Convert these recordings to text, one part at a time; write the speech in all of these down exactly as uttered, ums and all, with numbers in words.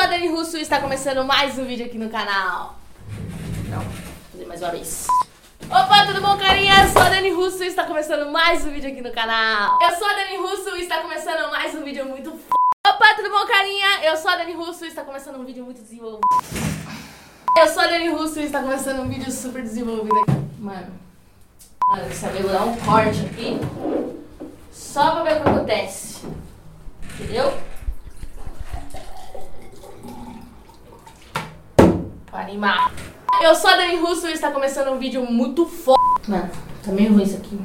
a Dani Russo e está começando mais um vídeo aqui no canal. Não, vou fazer mais uma vez. Opa, tudo bom, carinha? Eu sou a Dani Russo e está começando mais um vídeo aqui no canal. Eu sou a Dani Russo e está começando mais um vídeo muito f... Opa, tudo bom, carinha? Eu sou a Dani Russo e está começando um vídeo muito desenvolvido. Eu sou a Dani Russo e está começando um vídeo super desenvolvido aqui. Mano, mano, eu sabia, vou dar um corte aqui só pra ver o que acontece. Entendeu? Pra animar. Eu sou a Dani Russo e está começando um vídeo muito foda. Mano, tá meio ruim isso aqui.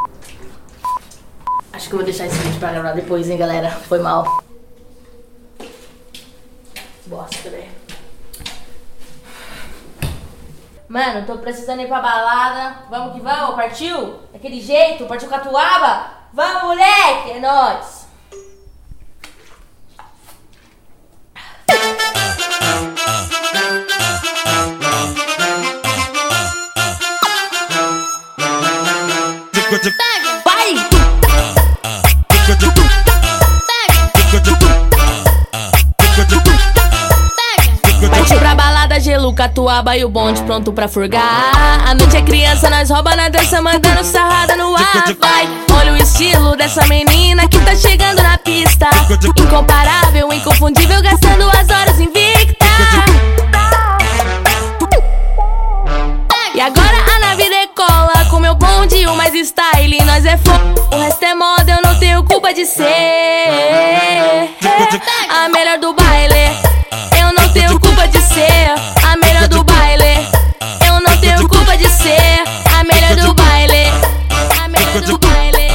Acho que eu vou deixar esse vídeo pra gravar depois, hein, galera. Foi mal. Bosta, velho. Mano, tô precisando ir pra balada. Vamos que vamos, partiu? Daquele jeito, partiu Catuaba? Vamos, moleque, é nóis. Vai! Partiu pra balada, gelo, Catuaba e o bonde pronto pra furgar. A noite é criança, nós rouba na dança, mandando sarrada no ar. Vai, olha o estilo dessa menina que tá chegando na pista. Incomparável, inconfundível, gastando as horas invicta. E agora a nave decola com meu bonde, o mais style, nós é fogo. O resto é moda, eu não tenho culpa de ser a melhor do baile. Eu não tenho culpa de ser a melhor do baile. Eu não tenho culpa de ser a melhor do baile. A melhor do baile.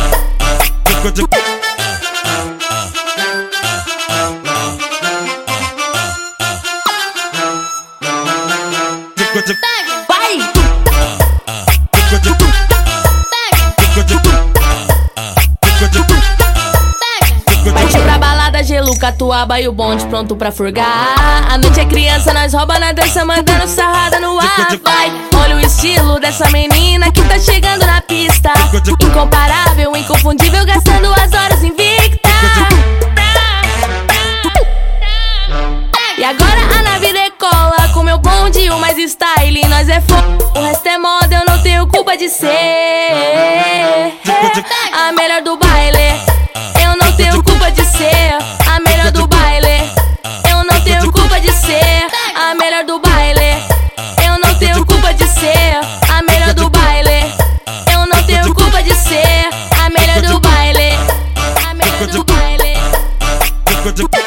Vai! Partiu pra balada, gelo, Catuaba e o bonde pronto pra furgar. A noite é criança, nós rouba na dança, mandando sarrada no ar. Vai, olha o estilo dessa menina que tá chegando na pista. Incomparável, inconfundível, gastando as horas invicta. E agora a nave decola com meu bonde, o mais style, nós é fogo. O resto é moda, eu não tenho culpa de ser a melhor do baile. Eu não tenho culpa de ser a melhor do baile. Eu não tenho culpa de ser a melhor do baile. Eu não tenho culpa de ser a melhor do baile. Eu não tenho culpa de ser a melhor do baile. A melhor do baile.